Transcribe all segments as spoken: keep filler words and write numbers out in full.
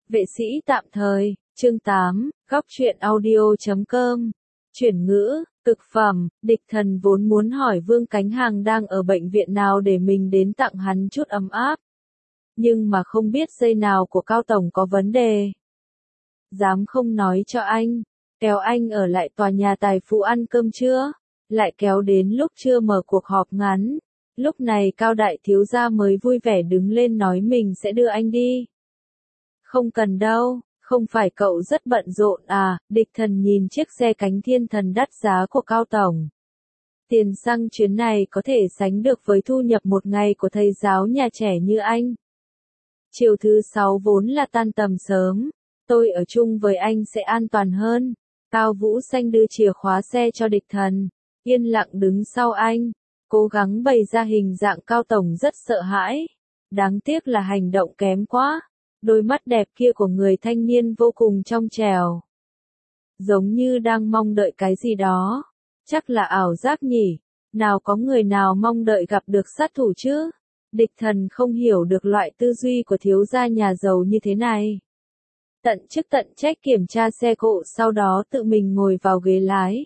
Vệ sĩ tạm thời, chương tám, góc truyện audio chấm com. Chuyển ngữ, thực phẩm, địch thần vốn muốn hỏi Vương Cánh Hàng đang ở bệnh viện nào để mình đến tặng hắn chút ấm áp. Nhưng mà không biết dây nào của Cao Tổng có vấn đề. Dám không nói cho anh, kéo anh ở lại tòa nhà Tài Phú ăn cơm trưa, lại kéo đến lúc trưa mở cuộc họp ngắn. Lúc này Cao Đại Thiếu Gia mới vui vẻ đứng lên nói mình sẽ đưa anh đi. Không cần đâu, không phải cậu rất bận rộn à, địch thần nhìn chiếc xe cánh thiên thần đắt giá của Cao Tổng. Tiền xăng chuyến này có thể sánh được với thu nhập một ngày của thầy giáo nhà trẻ như anh. Chiều thứ sáu vốn là tan tầm sớm, tôi ở chung với anh sẽ an toàn hơn. Cao Vũ Xanh đưa chìa khóa xe cho địch thần, yên lặng đứng sau anh, cố gắng bày ra hình dạng Cao Tổng rất sợ hãi. Đáng tiếc là hành động kém quá. Đôi mắt đẹp kia của người thanh niên vô cùng trong trẻo. Giống như đang mong đợi cái gì đó. Chắc là ảo giác nhỉ. Nào có người nào mong đợi gặp được sát thủ chứ. Địch thần không hiểu được loại tư duy của thiếu gia nhà giàu như thế này. Tận chức tận trách kiểm tra xe cộ, sau đó tự mình ngồi vào ghế lái.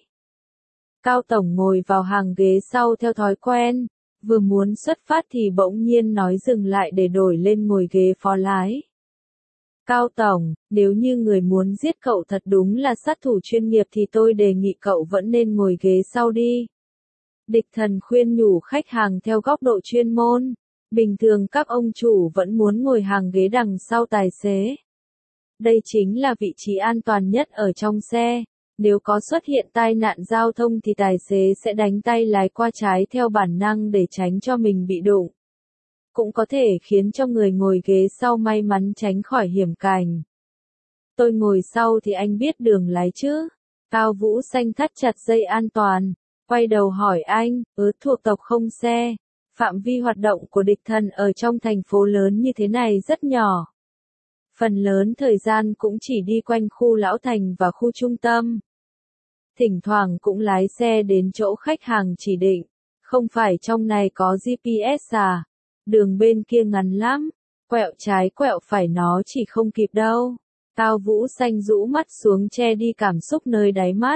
Cao Tổng ngồi vào hàng ghế sau theo thói quen. Vừa muốn xuất phát thì bỗng nhiên nói dừng lại để đổi lên ngồi ghế phó lái. Cao Tổng, nếu như người muốn giết cậu thật đúng là sát thủ chuyên nghiệp thì tôi đề nghị cậu vẫn nên ngồi ghế sau đi. Địch thần khuyên nhủ khách hàng theo góc độ chuyên môn. Bình thường các ông chủ vẫn muốn ngồi hàng ghế đằng sau tài xế. Đây chính là vị trí an toàn nhất ở trong xe. Nếu có xuất hiện tai nạn giao thông thì tài xế sẽ đánh tay lái qua trái theo bản năng để tránh cho mình bị đụng. Cũng có thể khiến cho người ngồi ghế sau may mắn tránh khỏi hiểm cảnh. Tôi ngồi sau thì anh biết đường lái chứ? Cao Vũ Xanh thắt chặt dây an toàn, quay đầu hỏi anh, ớ thuộc tộc không xe. Phạm vi hoạt động của địch thần ở trong thành phố lớn như thế này rất nhỏ. Phần lớn thời gian cũng chỉ đi quanh khu Lão Thành và khu trung tâm. Thỉnh thoảng cũng lái xe đến chỗ khách hàng chỉ định. Không phải trong này có giê pê ét à? Đường bên kia ngắn lắm, quẹo trái quẹo phải nó chỉ không kịp đâu. Cao Vũ Xanh rũ mắt xuống che đi cảm xúc nơi đáy mắt.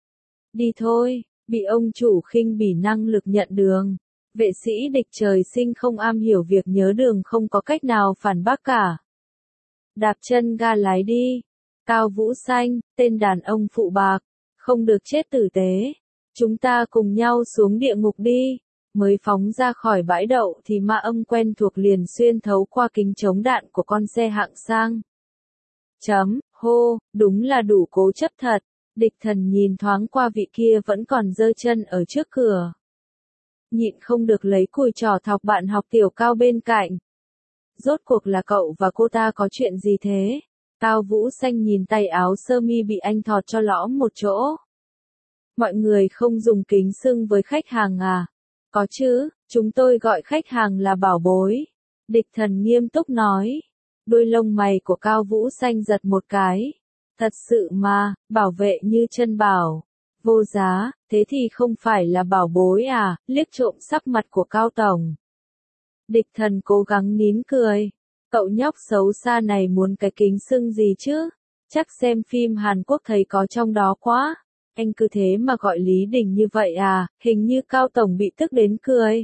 Đi thôi, bị ông chủ khinh bỉ năng lực nhận đường. Vệ sĩ địch trời sinh không am hiểu việc nhớ đường, không có cách nào phản bác cả. Đạp chân ga lái đi. Cao Vũ Xanh, tên đàn ông phụ bạc, không được chết tử tế. Chúng ta cùng nhau xuống địa ngục đi. Mới phóng ra khỏi bãi đậu thì ma âm quen thuộc liền xuyên thấu qua kính chống đạn của con xe hạng sang. Chấm, hô, đúng là đủ cố chấp thật. Địch thần nhìn thoáng qua vị kia vẫn còn giơ chân ở trước cửa. Nhịn không được lấy cùi trò thọc bạn học tiểu Cao bên cạnh. Rốt cuộc là cậu và cô ta có chuyện gì thế? Cao Vũ Xanh nhìn tay áo sơ mi bị anh thọt cho lõm một chỗ. Mọi người không dùng kính xưng với khách hàng à? Có chứ, chúng tôi gọi khách hàng là bảo bối. Địch thần nghiêm túc nói. Đôi lông mày của Cao Vũ Xanh giật một cái. Thật sự mà, bảo vệ như chân bảo. Vô giá, thế thì không phải là bảo bối à, liếc trộm sắc mặt của Cao Tổng. Địch thần cố gắng nín cười. Cậu nhóc xấu xa này muốn cái kính xưng gì chứ? Chắc xem phim Hàn Quốc thấy có trong đó quá. Anh cứ thế mà gọi Lý Đình như vậy à, hình như Cao Tổng bị tức đến cười.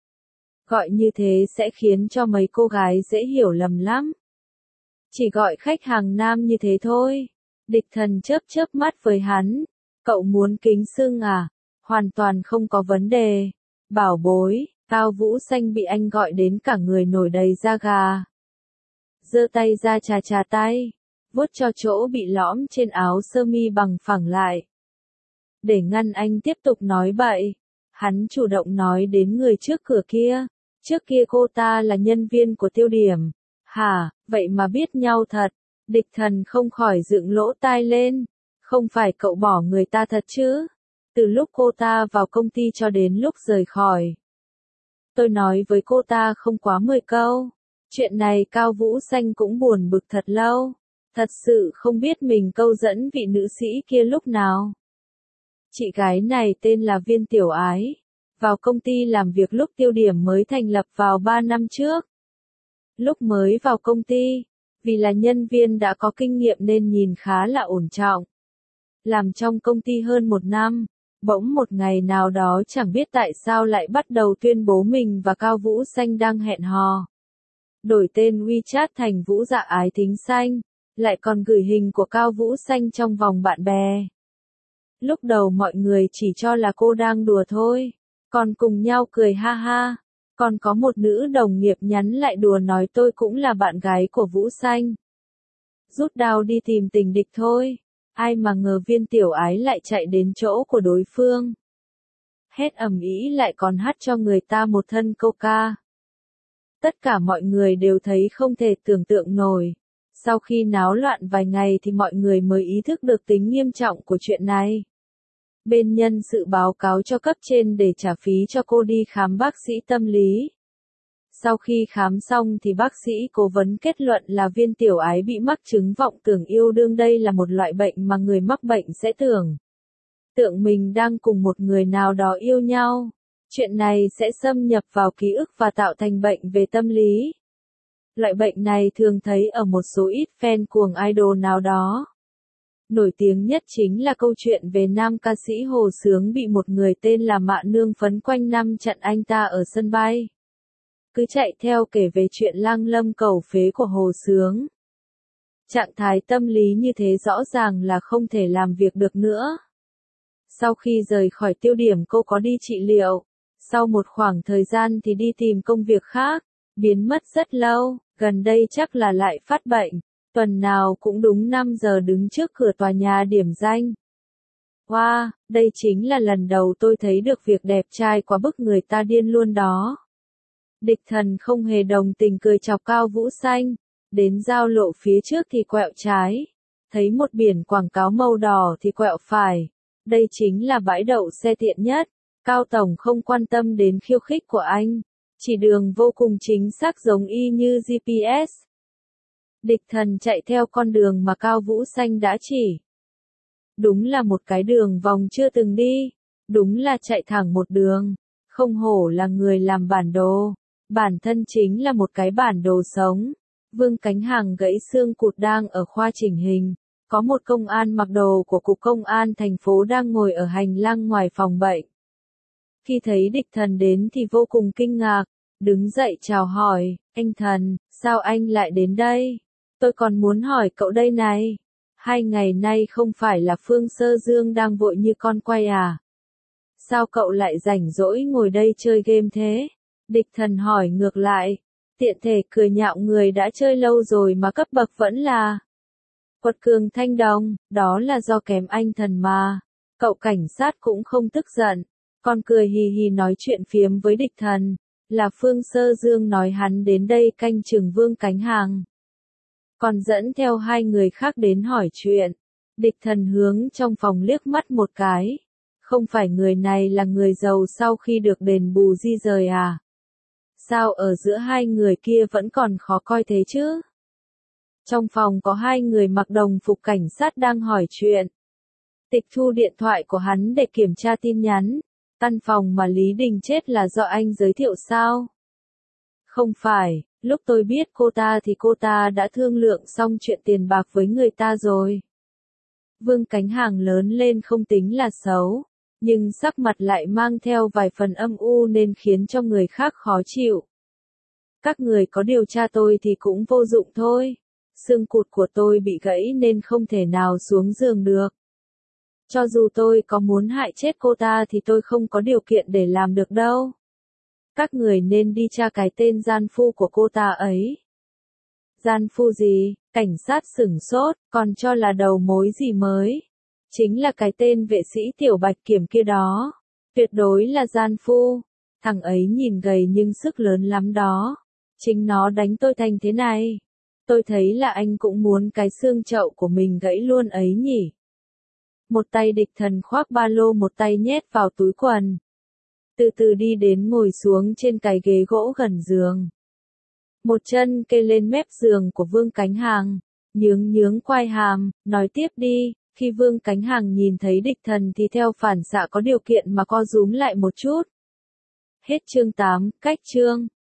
Gọi như thế sẽ khiến cho mấy cô gái dễ hiểu lầm lắm. Chỉ gọi khách hàng nam như thế thôi. Địch thần chớp chớp mắt với hắn. Cậu muốn kính xưng à? Hoàn toàn không có vấn đề. Bảo bối, Cao Vũ Xanh bị anh gọi đến cả người nổi đầy da gà. Giơ tay ra chà chà tay, vuốt cho chỗ bị lõm trên áo sơ mi bằng phẳng lại. Để ngăn anh tiếp tục nói bậy, hắn chủ động nói đến người trước cửa kia. Trước kia cô ta là nhân viên của Tiêu Điểm. Hả, vậy mà biết nhau thật. Địch thần không khỏi dựng lỗ tai lên. Không phải cậu bỏ người ta thật chứ? Từ lúc cô ta vào công ty cho đến lúc rời khỏi. Tôi nói với cô ta không quá mười câu. Chuyện này Cao Vũ Xanh cũng buồn bực thật lâu. Thật sự không biết mình câu dẫn vị nữ sĩ kia lúc nào. Chị gái này tên là Viên Tiểu Ái. Vào công ty làm việc lúc Tiêu Điểm mới thành lập vào ba năm trước. Lúc mới vào công ty, Vì là nhân viên đã có kinh nghiệm nên nhìn khá là ổn trọng. Làm trong công ty hơn một năm, bỗng một ngày nào đó chẳng biết tại sao lại bắt đầu tuyên bố mình và Cao Vũ Xanh đang hẹn hò. Đổi tên WeChat thành Vũ Dạ Ái Thính Xanh, lại còn gửi hình của Cao Vũ Xanh trong vòng bạn bè. Lúc đầu mọi người chỉ cho là cô đang đùa thôi, còn cùng nhau cười ha ha. Còn có một nữ đồng nghiệp nhắn lại đùa nói tôi cũng là bạn gái của Vũ Xanh. Rút đao đi tìm tình địch thôi. Ai mà ngờ Viên Tiểu Ái lại chạy đến chỗ của đối phương. Hét ầm ĩ lại còn hát cho người ta một thân câu ca. Tất cả mọi người đều thấy không thể tưởng tượng nổi. Sau khi náo loạn vài ngày thì mọi người mới ý thức được tính nghiêm trọng của chuyện này. Bên nhân sự báo cáo cho cấp trên để trả phí cho cô đi khám bác sĩ tâm lý. Sau khi khám xong thì bác sĩ cố vấn kết luận là Viên Tiểu Ái bị mắc chứng vọng tưởng yêu đương, đây là một loại bệnh mà người mắc bệnh sẽ tưởng. Tưởng mình đang cùng một người nào đó yêu nhau. Chuyện này sẽ xâm nhập vào ký ức và tạo thành bệnh về tâm lý. Loại bệnh này thường thấy ở một số ít fan cuồng idol nào đó. Nổi tiếng nhất chính là câu chuyện về nam ca sĩ Hồ Xướng bị một người tên là Mạ Nương phấn quanh năm chặn anh ta ở sân bay. Cứ chạy theo kể về chuyện lang lâm cầu phế của Hồ Xướng. Trạng thái tâm lý như thế rõ ràng là không thể làm việc được nữa. Sau khi rời khỏi tiêu điểm cô có đi trị liệu. Sau một khoảng thời gian thì đi tìm công việc khác. Biến mất rất lâu, gần đây chắc là lại phát bệnh. Tuần nào cũng đúng năm giờ đứng trước cửa tòa nhà điểm danh. Wow, đây chính là lần đầu tôi thấy được việc đẹp trai quá bức người ta điên luôn đó. Địch Thần không hề đồng tình cười chọc Cao Vũ Xanh. Đến giao lộ phía trước thì quẹo trái. Thấy một biển quảng cáo màu đỏ thì quẹo phải. Đây chính là bãi đậu xe tiện nhất. Cao Tổng không quan tâm đến khiêu khích của anh. Chỉ đường vô cùng chính xác giống y như giê pê ét. Địch Thần chạy theo con đường mà Cao Vũ Xanh đã chỉ. Đúng là một cái đường vòng chưa từng đi. Đúng là chạy thẳng một đường. Không hổ là người làm bản đồ. Bản thân chính là một cái bản đồ sống. Vương Cánh Hàng gãy xương cụt đang ở khoa chỉnh hình. Có một công an mặc đồ của Cục Công an thành phố đang ngồi ở hành lang ngoài phòng bệnh. Khi thấy Địch Thần đến thì vô cùng kinh ngạc. Đứng dậy chào hỏi, anh Thần, sao anh lại đến đây? Tôi còn muốn hỏi cậu đây này. Hai ngày nay không phải là Phương Sơ Dương đang vội như con quay à? Sao cậu lại rảnh rỗi ngồi đây chơi game thế? Địch Thần hỏi ngược lại. Tiện thể cười nhạo người đã chơi lâu rồi mà cấp bậc vẫn là Quật Cường Thanh Đồng, đó là do kém anh Thần mà. Cậu cảnh sát cũng không tức giận, còn cười hì hì nói chuyện phiếm với Địch Thần. Là Phương Sơ Dương nói hắn đến đây canh chừng Vương Cánh Hàng. Còn dẫn theo hai người khác đến hỏi chuyện. Địch Thần hướng trong phòng liếc mắt một cái. Không phải người này là người giàu sau khi được đền bù di rời à? Sao ở giữa hai người kia vẫn còn khó coi thế chứ? Trong phòng có hai người mặc đồng phục cảnh sát đang hỏi chuyện. Tịch thu điện thoại của hắn để kiểm tra tin nhắn. Căn phòng mà Lý Đình chết là do anh giới thiệu sao? Không phải, lúc tôi biết cô ta thì cô ta đã thương lượng xong chuyện tiền bạc với người ta rồi. Vương Cánh Hàng lớn lên không tính là xấu, nhưng sắc mặt lại mang theo vài phần âm u nên khiến cho người khác khó chịu. Các người có điều tra tôi thì cũng vô dụng thôi. Xương cụt của tôi bị gãy nên không thể nào xuống giường được. Cho dù tôi có muốn hại chết cô ta thì tôi không có điều kiện để làm được đâu. Các người nên đi tra cái tên gian phu của cô ta ấy. Gian phu gì? Cảnh sát sửng sốt, còn cho là đầu mối gì mới? Chính là cái tên vệ sĩ Tiểu Bạch Kiểm kia đó. Tuyệt đối là gian phu. Thằng ấy nhìn gầy nhưng sức lớn lắm đó. Chính nó đánh tôi thành thế này. Tôi thấy là anh cũng muốn cái xương chậu của mình gãy luôn ấy nhỉ. Một tay Địch Thần khoác ba lô, một tay nhét vào túi quần. Từ từ đi đến ngồi xuống trên cái ghế gỗ gần giường. Một chân kê lên mép giường của Vương Cánh Hàng, nhướng nhướng quai hàm, nói tiếp đi. Khi Vương Cánh Hàng nhìn thấy Địch Thần thì theo phản xạ có điều kiện mà co rúm lại một chút. Hết chương tám, cách chương.